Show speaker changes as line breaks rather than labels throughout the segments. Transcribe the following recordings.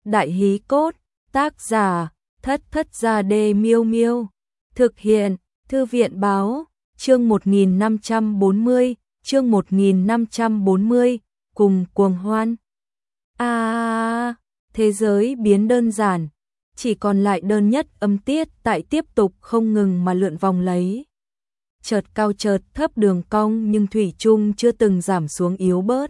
Đại hí cốt, tác giả, Thất Thất Gia Đê Miêu Miêu. Thực hiện, Thư viện báo, chương 1540, chương 1540, cùng cuồng hoan. Thế giới biến đơn giản, chỉ còn lại đơn nhất âm tiết tại tiếp tục không ngừng mà lượn vòng lấy. Chợt cao chợt thấp đường cong nhưng thủy chung chưa từng giảm xuống yếu bớt,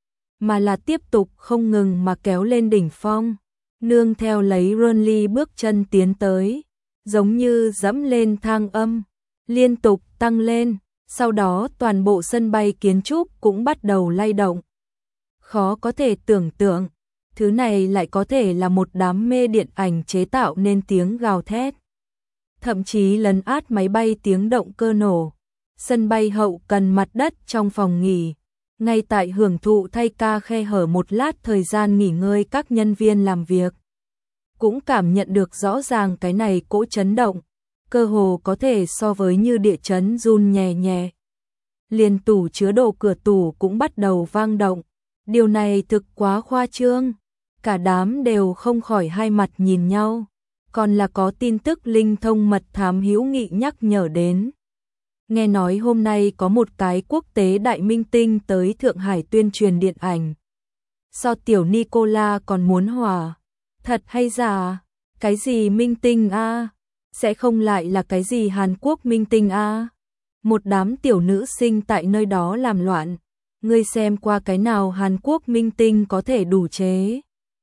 mà là tiếp tục không ngừng mà kéo lên đỉnh phong, nương theo lấy Runly bước chân tiến tới, giống như dẫm lên thang âm, liên tục tăng lên, sau đó toàn bộ sân bay kiến trúc cũng bắt đầu lay động. Khó có thể tưởng tượng, thứ này lại có thể là một đám mê điện ảnh chế tạo nên tiếng gào thét. Thậm chí lấn át máy bay tiếng động cơ nổ. Sân bay hậu cần mặt đất trong phòng nghỉ, ngay tại hưởng thụ thay ca khe hở một lát thời gian nghỉ ngơi các nhân viên làm việc. Cũng cảm nhận được rõ ràng cái này cỗ chấn động, cơ hồ có thể so với như địa chấn run nhẹ nhẹ. Liền tủ chứa đồ cửa tủ cũng bắt đầu vang động. Điều này thực quá khoa trương. Cả đám đều không khỏi hai mặt nhìn nhau. Còn là có tin tức linh thông mật thám hữu nghị nhắc nhở đến. Nghe nói hôm nay có một cái quốc tế đại minh tinh tới Thượng Hải tuyên truyền điện ảnh. Sao tiểu Nicola còn muốn hòa? Thật hay giả? Cái gì minh tinh a? Sẽ không lại là cái gì Hàn Quốc minh tinh a? Một đám tiểu nữ sinh tại nơi đó làm loạn. Ngươi xem qua cái nào Hàn Quốc minh tinh có thể đủ chế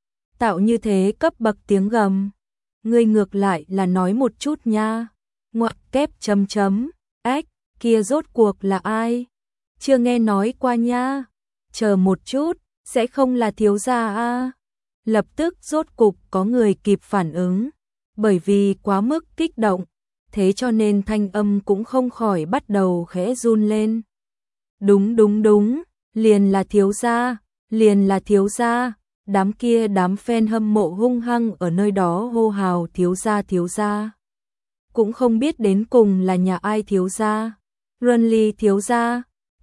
tạo như thế cấp bậc tiếng gầm. Ngươi ngược lại là nói một chút nha. Ngoặc kép chấm chấm. Ếch, kia rốt cuộc là ai? Chưa nghe nói qua nha. Chờ một chút, sẽ không là thiếu gia a? Lập tức rốt cục có người kịp phản ứng. Bởi vì quá mức kích động, thế cho nên thanh âm cũng không khỏi bắt đầu khẽ run lên. Đúng đúng đúng, liền là thiếu gia, liền là thiếu gia. Đám kia đám fan hâm mộ hung hăng ở nơi đó hô hào thiếu gia thiếu gia. Cũng không biết đến cùng là nhà ai thiếu gia. Runly thiếu gia.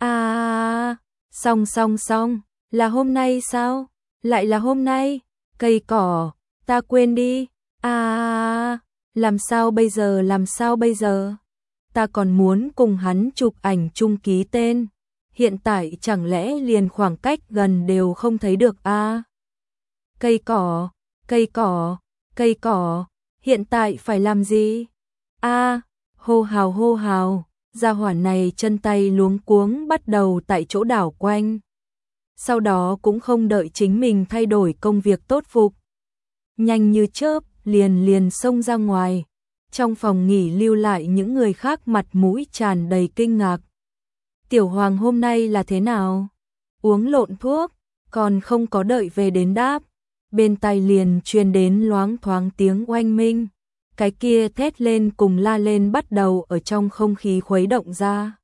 Xong, là hôm nay sao? Lại là hôm nay? Cây cỏ, ta quên đi. Làm sao bây giờ? Ta còn muốn cùng hắn chụp ảnh chung ký tên. Hiện tại chẳng lẽ liền khoảng cách gần đều không thấy được a? Cây cỏ, hiện tại phải làm gì? Hô hào, gia hỏa này chân tay luống cuống bắt đầu tại chỗ đảo quanh. Sau đó cũng không đợi chính mình thay đổi công việc tốt phục. Nhanh như chớp, liền xông ra ngoài. Trong phòng nghỉ lưu lại những người khác mặt mũi tràn đầy kinh ngạc. Tiểu Hoàng hôm nay là thế nào? Uống lộn thuốc, còn không có đợi về đến đáp. Bên tai liền truyền đến loáng thoáng tiếng oanh minh. Cái kia thét lên cùng la lên bắt đầu ở trong không khí khuấy động ra.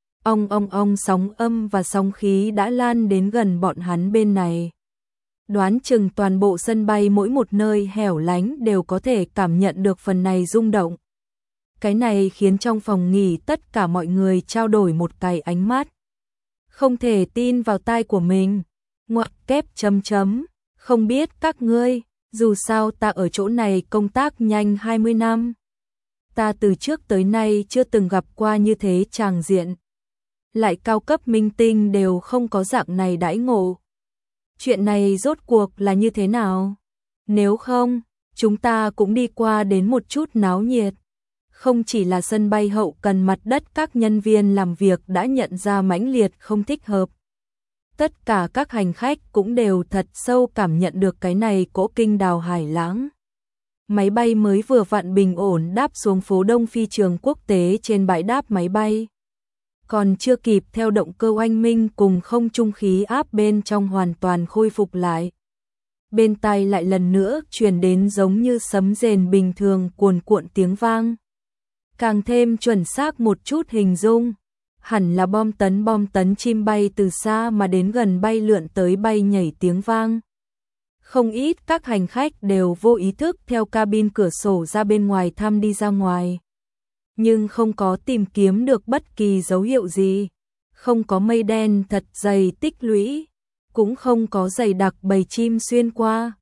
Ong sóng âm và sóng khí đã lan đến gần bọn hắn bên này. Đoán chừng toàn bộ sân bay mỗi một nơi hẻo lánh đều có thể cảm nhận được phần này rung động. Cái này khiến trong phòng nghỉ tất cả mọi người trao đổi một cái ánh mắt. Không thể tin vào tai của mình. Ngoặc kép chấm chấm. Không biết các ngươi, dù sao ta ở chỗ này công tác nhanh 20 năm. Ta từ trước tới nay chưa từng gặp qua như thế tràng diện. Lại cao cấp minh tinh đều không có dạng này đãi ngộ. Chuyện này rốt cuộc là như thế nào? Nếu không, chúng ta cũng đi qua đến một chút náo nhiệt. Không chỉ là sân bay hậu cần mặt đất các nhân viên làm việc đã nhận ra mãnh liệt không thích hợp. Tất cả các hành khách cũng đều thật sâu cảm nhận được cái này cỗ kinh đào hải lãng. Máy bay mới vừa vặn bình ổn đáp xuống phố Đông phi trường quốc tế trên bãi đáp máy bay. Còn chưa kịp theo động cơ oanh minh cùng không trung khí áp bên trong hoàn toàn khôi phục lại. Bên tai lại lần nữa truyền đến giống như sấm rền bình thường cuồn cuộn tiếng vang. Càng thêm chuẩn xác một chút hình dung. Hẳn là bom tấn chim bay từ xa mà đến gần bay lượn tới bay nhảy tiếng vang. Không ít các hành khách đều vô ý thức theo cabin cửa sổ ra bên ngoài thăm đi ra ngoài. Nhưng không có tìm kiếm được bất kỳ dấu hiệu gì. Không có mây đen thật dày tích lũy. Cũng không có dày đặc bầy chim xuyên qua.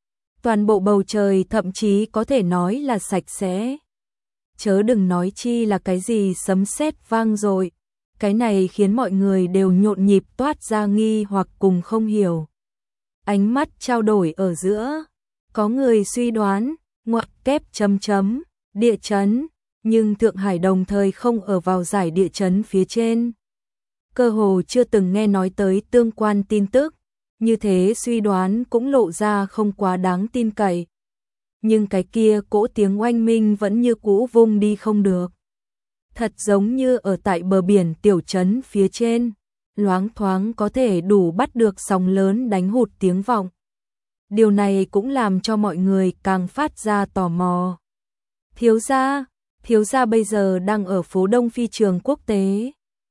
Toàn bộ bầu trời thậm chí có thể nói là sạch sẽ. Chớ đừng nói chi là cái gì sấm sét vang dội. Cái này khiến mọi người đều nhộn nhịp toát ra nghi hoặc cùng không hiểu. Ánh mắt trao đổi ở giữa, có người suy đoán, ngoặc kép chấm chấm, địa chấn, nhưng Thượng Hải đồng thời không ở vào giải địa chấn phía trên. Cơ hồ chưa từng nghe nói tới tương quan tin tức, như thế suy đoán cũng lộ ra không quá đáng tin cậy. Nhưng cái kia cỗ tiếng oanh minh vẫn như cũ vung đi không được. Thật giống như ở tại bờ biển tiểu trấn phía trên, loáng thoáng có thể đủ bắt được sóng lớn đánh hụt tiếng vọng. Điều này cũng làm cho mọi người càng phát ra tò mò. Thiếu gia bây giờ đang ở phố Đông Phi trường quốc tế.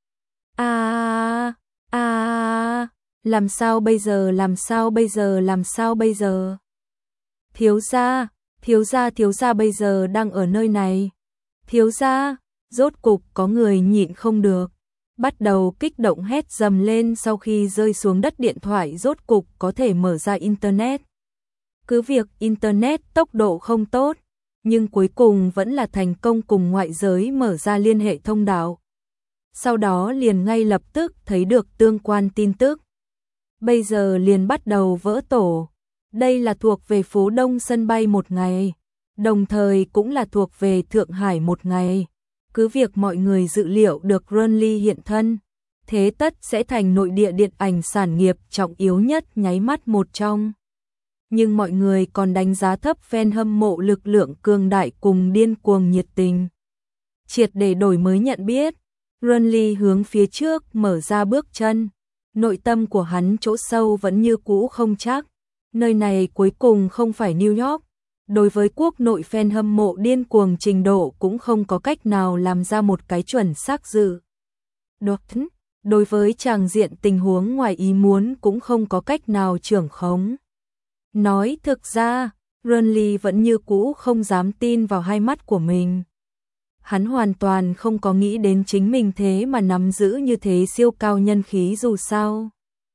Làm sao bây giờ? Thiếu gia bây giờ đang ở nơi này. Thiếu gia, rốt cục có người nhịn không được, bắt đầu kích động hét dầm lên sau khi rơi xuống đất điện thoại rốt cục có thể mở ra Internet. Cứ việc Internet tốc độ không tốt, nhưng cuối cùng vẫn là thành công cùng ngoại giới mở ra liên hệ thông đạo. Sau đó liền ngay lập tức thấy được tương quan tin tức. Bây giờ liền bắt đầu vỡ tổ. Đây là thuộc về phố Đông sân bay một ngày, đồng thời cũng là thuộc về Thượng Hải một ngày. Cứ việc mọi người dự liệu được Renly hiện thân, thế tất sẽ thành nội địa điện ảnh sản nghiệp trọng yếu nhất nháy mắt một trong. Nhưng mọi người còn đánh giá thấp fan hâm mộ lực lượng cường đại cùng điên cuồng nhiệt tình. Triệt để đổi mới nhận biết, Renly hướng phía trước mở ra bước chân. Nội tâm của hắn chỗ sâu vẫn như cũ không chắc. Nơi này cuối cùng không phải New York. Đối với quốc nội fan hâm mộ điên cuồng trình độ cũng không có cách nào làm ra một cái chuẩn xác dự đoán. Đối với tràng diện tình huống ngoài ý muốn cũng không có cách nào trưởng khống. Nói thực ra, Renly vẫn như cũ không dám tin vào hai mắt của mình. Hắn hoàn toàn không có nghĩ đến chính mình thế mà nắm giữ như thế siêu cao nhân khí dù sao.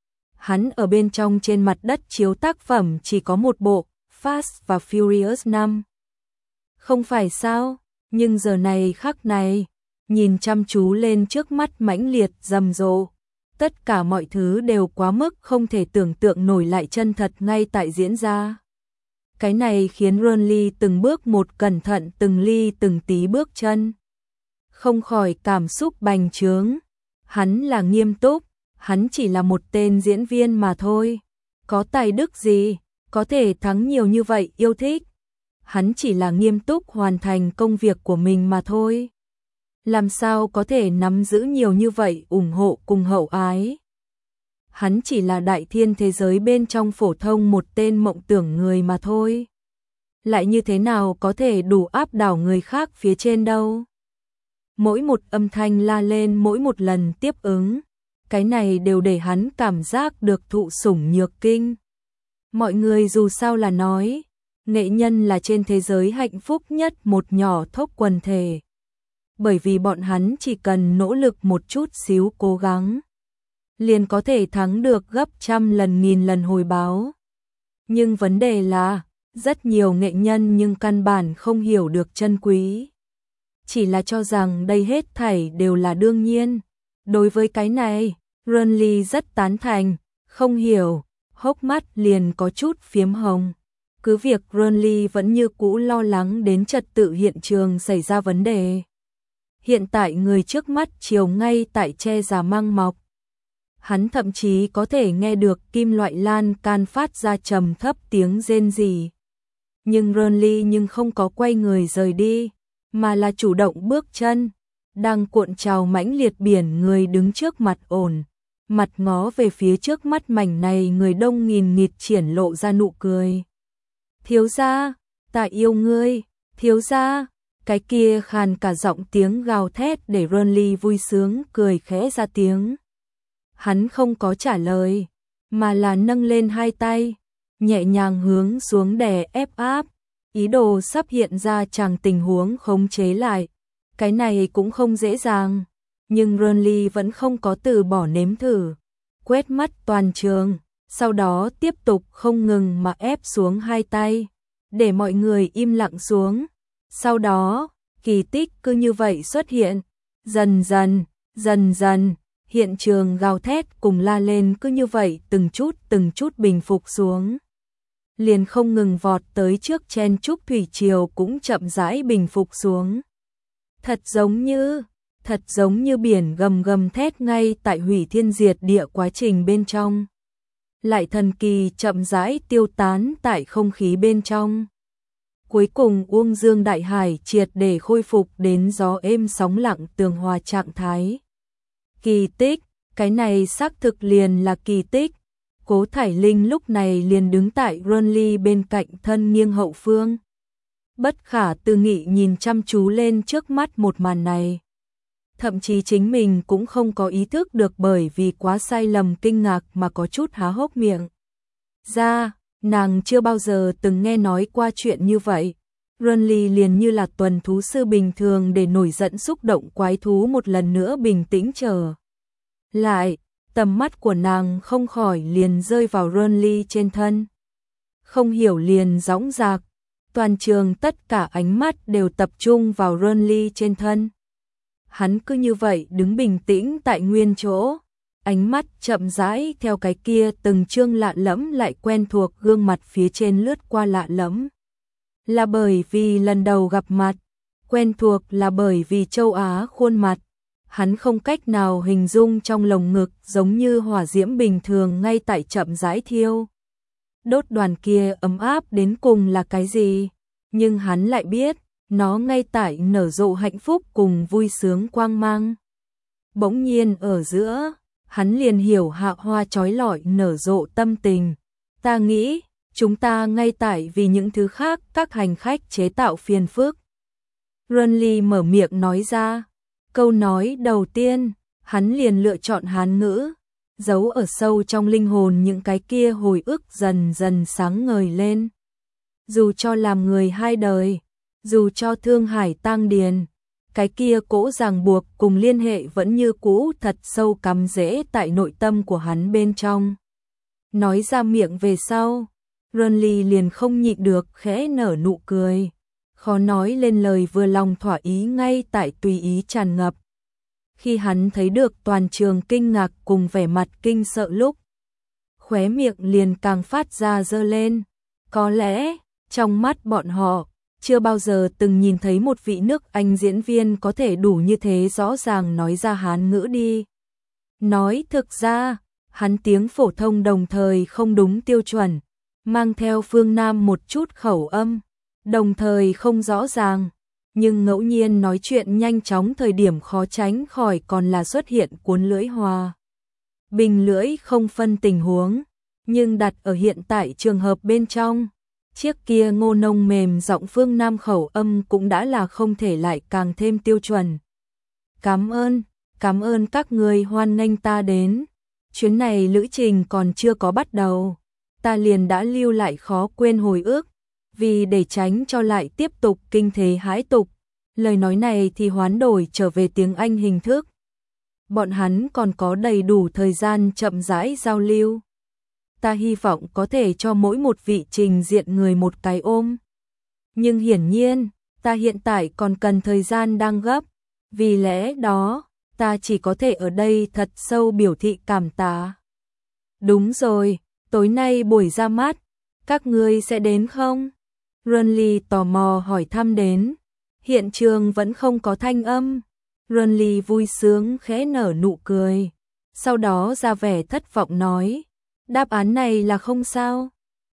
Hắn ở bên trong trên mặt đất chiếu tác phẩm chỉ có một bộ, Fast và Furious 5. Không phải sao, nhưng giờ này khắc này, nhìn chăm chú lên trước mắt mãnh liệt rầm rộ. Tất cả mọi thứ đều quá mức không thể tưởng tượng nổi lại chân thật ngay tại diễn ra. Cái này khiến Renly từng bước một cẩn thận từng ly từng tí bước chân. Không khỏi cảm xúc bành trướng. Hắn là nghiêm túc, hắn chỉ là một tên diễn viên mà thôi. Có tài đức gì, có thể thắng nhiều như vậy yêu thích. Hắn chỉ là nghiêm túc hoàn thành công việc của mình mà thôi. Làm sao có thể nắm giữ nhiều như vậy ủng hộ cùng hậu ái. Hắn chỉ là đại thiên thế giới bên trong phổ thông một tên mộng tưởng người mà thôi. Lại như thế nào có thể đủ áp đảo người khác phía trên đâu. Mỗi một âm thanh la lên mỗi một lần tiếp ứng. Cái này đều để hắn cảm giác được thụ sủng nhược kinh. Mọi người dù sao là nói, nghệ nhân là trên thế giới hạnh phúc nhất một nhỏ thốc quần thể. Bởi vì bọn hắn chỉ cần nỗ lực một chút xíu cố gắng, liền có thể thắng được gấp trăm lần nghìn lần hồi báo. Nhưng vấn đề là, rất nhiều nghệ nhân nhưng căn bản không hiểu được chân quý. Chỉ là cho rằng đây hết thảy đều là đương nhiên. Đối với cái này, Renly rất tán thành, không hiểu, hốc mắt liền có chút phiếm hồng. Cứ việc Renly vẫn như cũ lo lắng đến trật tự hiện trường xảy ra vấn đề. Hiện tại người trước mắt chiều ngay tại che già mang mọc. Hắn thậm chí có thể nghe được kim loại lan can phát ra trầm thấp tiếng rên rỉ. Nhưng Renly không có quay người rời đi, mà là chủ động bước chân, đang cuộn trào mãnh liệt biển người đứng trước mặt ổn, mặt ngó về phía trước mắt mảnh này người đông nghìn nghịt triển lộ ra nụ cười. Thiếu gia, ta yêu ngươi, thiếu gia. Cái kia khàn cả giọng tiếng gào thét để Renly vui sướng cười khẽ ra tiếng. Hắn không có trả lời, mà là nâng lên hai tay, nhẹ nhàng hướng xuống đè ép áp, ý đồ sắp hiện ra chàng tình huống khống chế lại. Cái này cũng không dễ dàng, nhưng Renly vẫn không có từ bỏ nếm thử. Quét mắt toàn trường, sau đó tiếp tục không ngừng mà ép xuống hai tay. để mọi người im lặng xuống. Sau đó, kỳ tích cứ như vậy xuất hiện. Dần dần, hiện trường gào thét cùng la lên cứ như vậy từng chút bình phục xuống. Liền không ngừng vọt tới trước chen chúc thủy triều cũng chậm rãi bình phục xuống. Thật giống như biển gầm gầm thét ngay tại hủy thiên diệt địa quá trình bên trong. Lại thần kỳ chậm rãi tiêu tán tại không khí bên trong. Cuối cùng Uông Dương Đại Hải triệt để khôi phục đến gió êm sóng lặng tường hòa trạng thái. Kỳ tích, cái này xác thực liền là kỳ tích. Cố Thải Linh lúc này liền đứng tại Runly bên cạnh thân nghiêng hậu phương. Bất khả tư nghị nhìn chăm chú lên trước mắt một màn này. Thậm chí chính mình cũng không có ý thức được bởi vì quá sai lầm kinh ngạc mà có chút há hốc miệng. Nàng chưa bao giờ từng nghe nói qua chuyện như vậy. Runly liền như là tuần thú sư bình thường để nổi giận xúc động quái thú một lần nữa bình tĩnh trở lại. Tầm mắt của nàng không khỏi liền rơi vào Runly trên thân. Không hiểu liền dõng dạc. Toàn trường tất cả ánh mắt đều tập trung vào Runly trên thân. Hắn cứ như vậy đứng bình tĩnh tại nguyên chỗ. Ánh mắt chậm rãi theo cái kia từng chương lạ lẫm lại quen thuộc gương mặt phía trên lướt qua lạ lẫm. Là bởi vì lần đầu gặp mặt, quen thuộc là bởi vì châu Á khuôn mặt. Hắn không cách nào hình dung trong lồng ngực giống như hỏa diễm bình thường ngay tại chậm rãi thiêu. Đốt đoàn kia ấm áp đến cùng là cái gì? Nhưng hắn lại biết, nó ngay tại nở rộ hạnh phúc cùng vui sướng quang mang. Bỗng nhiên ở giữa, hắn liền hiểu hạ hoa chói lọi nở rộ tâm tình. Ta nghĩ, chúng ta ngay tại vì những thứ khác các hành khách chế tạo phiền phức. Runly mở miệng nói ra. Câu nói đầu tiên, hắn liền lựa chọn Hán ngữ, giấu ở sâu trong linh hồn những cái kia hồi ức dần dần sáng ngời lên. Dù cho làm người hai đời, dù cho thương hải tang điền, cái kia cỗ ràng buộc cùng liên hệ vẫn như cũ thật sâu cắm rễ tại nội tâm của hắn bên trong. Nói ra miệng về sau, Runly liền không nhịn được khẽ nở nụ cười. Khó nói lên lời vừa lòng thỏa ý ngay tại tùy ý tràn ngập. Khi hắn thấy được toàn trường kinh ngạc cùng vẻ mặt kinh sợ lúc, khóe miệng liền càng phát ra giơ lên. Có lẽ, trong mắt bọn họ, chưa bao giờ từng nhìn thấy một vị nước Anh diễn viên có thể đủ như thế rõ ràng nói ra Hán ngữ đi. Nói thực ra, hắn tiếng phổ thông đồng thời không đúng tiêu chuẩn, mang theo phương Nam một chút khẩu âm. Đồng thời không rõ ràng, nhưng ngẫu nhiên nói chuyện nhanh chóng thời điểm khó tránh khỏi còn là xuất hiện cuốn lưỡi hòa. Bình lưỡi không phân tình huống, nhưng đặt ở hiện tại trường hợp bên trong, chiếc kia ngô nông mềm giọng phương Nam khẩu âm cũng đã là không thể lại càng thêm tiêu chuẩn. Cảm ơn các người hoan nghênh ta đến. Chuyến này lữ trình còn chưa có bắt đầu, ta liền đã lưu lại khó quên hồi ức. Vì để tránh cho lại tiếp tục kinh thế hãi tục, lời nói này thì hoán đổi trở về tiếng Anh hình thức. Bọn hắn còn có đầy đủ thời gian chậm rãi giao lưu. Ta hy vọng có thể cho mỗi một vị trình diện người một cái ôm. Nhưng hiển nhiên, ta hiện tại còn cần thời gian đang gấp. Vì lẽ đó, ta chỉ có thể ở đây thật sâu biểu thị cảm tạ. Đúng rồi, tối nay buổi ra mắt, các ngươi sẽ đến không? Runly tò mò hỏi thăm đến. Hiện trường vẫn không có thanh âm. Runly vui sướng khẽ nở nụ cười. Sau đó ra vẻ thất vọng nói. Đáp án này là không sao?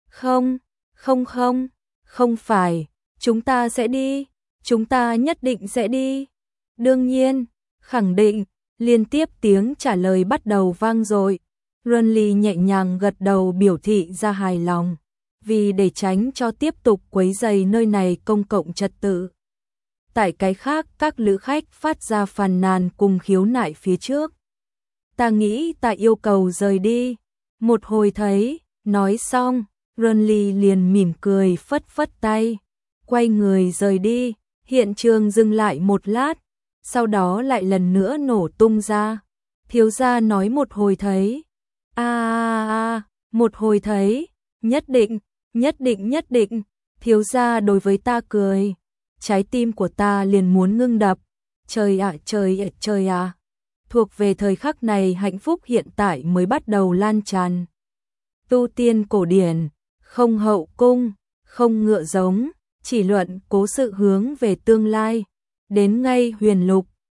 Không phải. Chúng ta sẽ đi. Chúng ta nhất định sẽ đi. Đương nhiên, khẳng định. Liên tiếp tiếng trả lời bắt đầu vang dội. Runly nhẹ nhàng gật đầu biểu thị ra hài lòng. Vì để tránh cho tiếp tục quấy rầy nơi này công cộng trật tự. Tại cái khác các lữ khách phát ra phàn nàn cùng khiếu nại phía trước. Ta nghĩ ta yêu cầu rời đi. Một hồi thấy, nói xong, Runly liền mỉm cười phất phất tay. Quay người rời đi, hiện trường dừng lại một lát. Sau đó lại lần nữa nổ tung ra. Thiếu gia nói một hồi thấy. Một hồi thấy, nhất định. Thiếu gia đối với ta cười, trái tim của ta liền muốn ngưng đập. Trời ạ, trời ạ, trời ạ. Thuộc về thời khắc này hạnh phúc hiện tại mới bắt đầu lan tràn. Tu tiên cổ điển, không hậu cung, không ngựa giống, chỉ luận cố sự hướng về tương lai. Đến ngay huyền lục,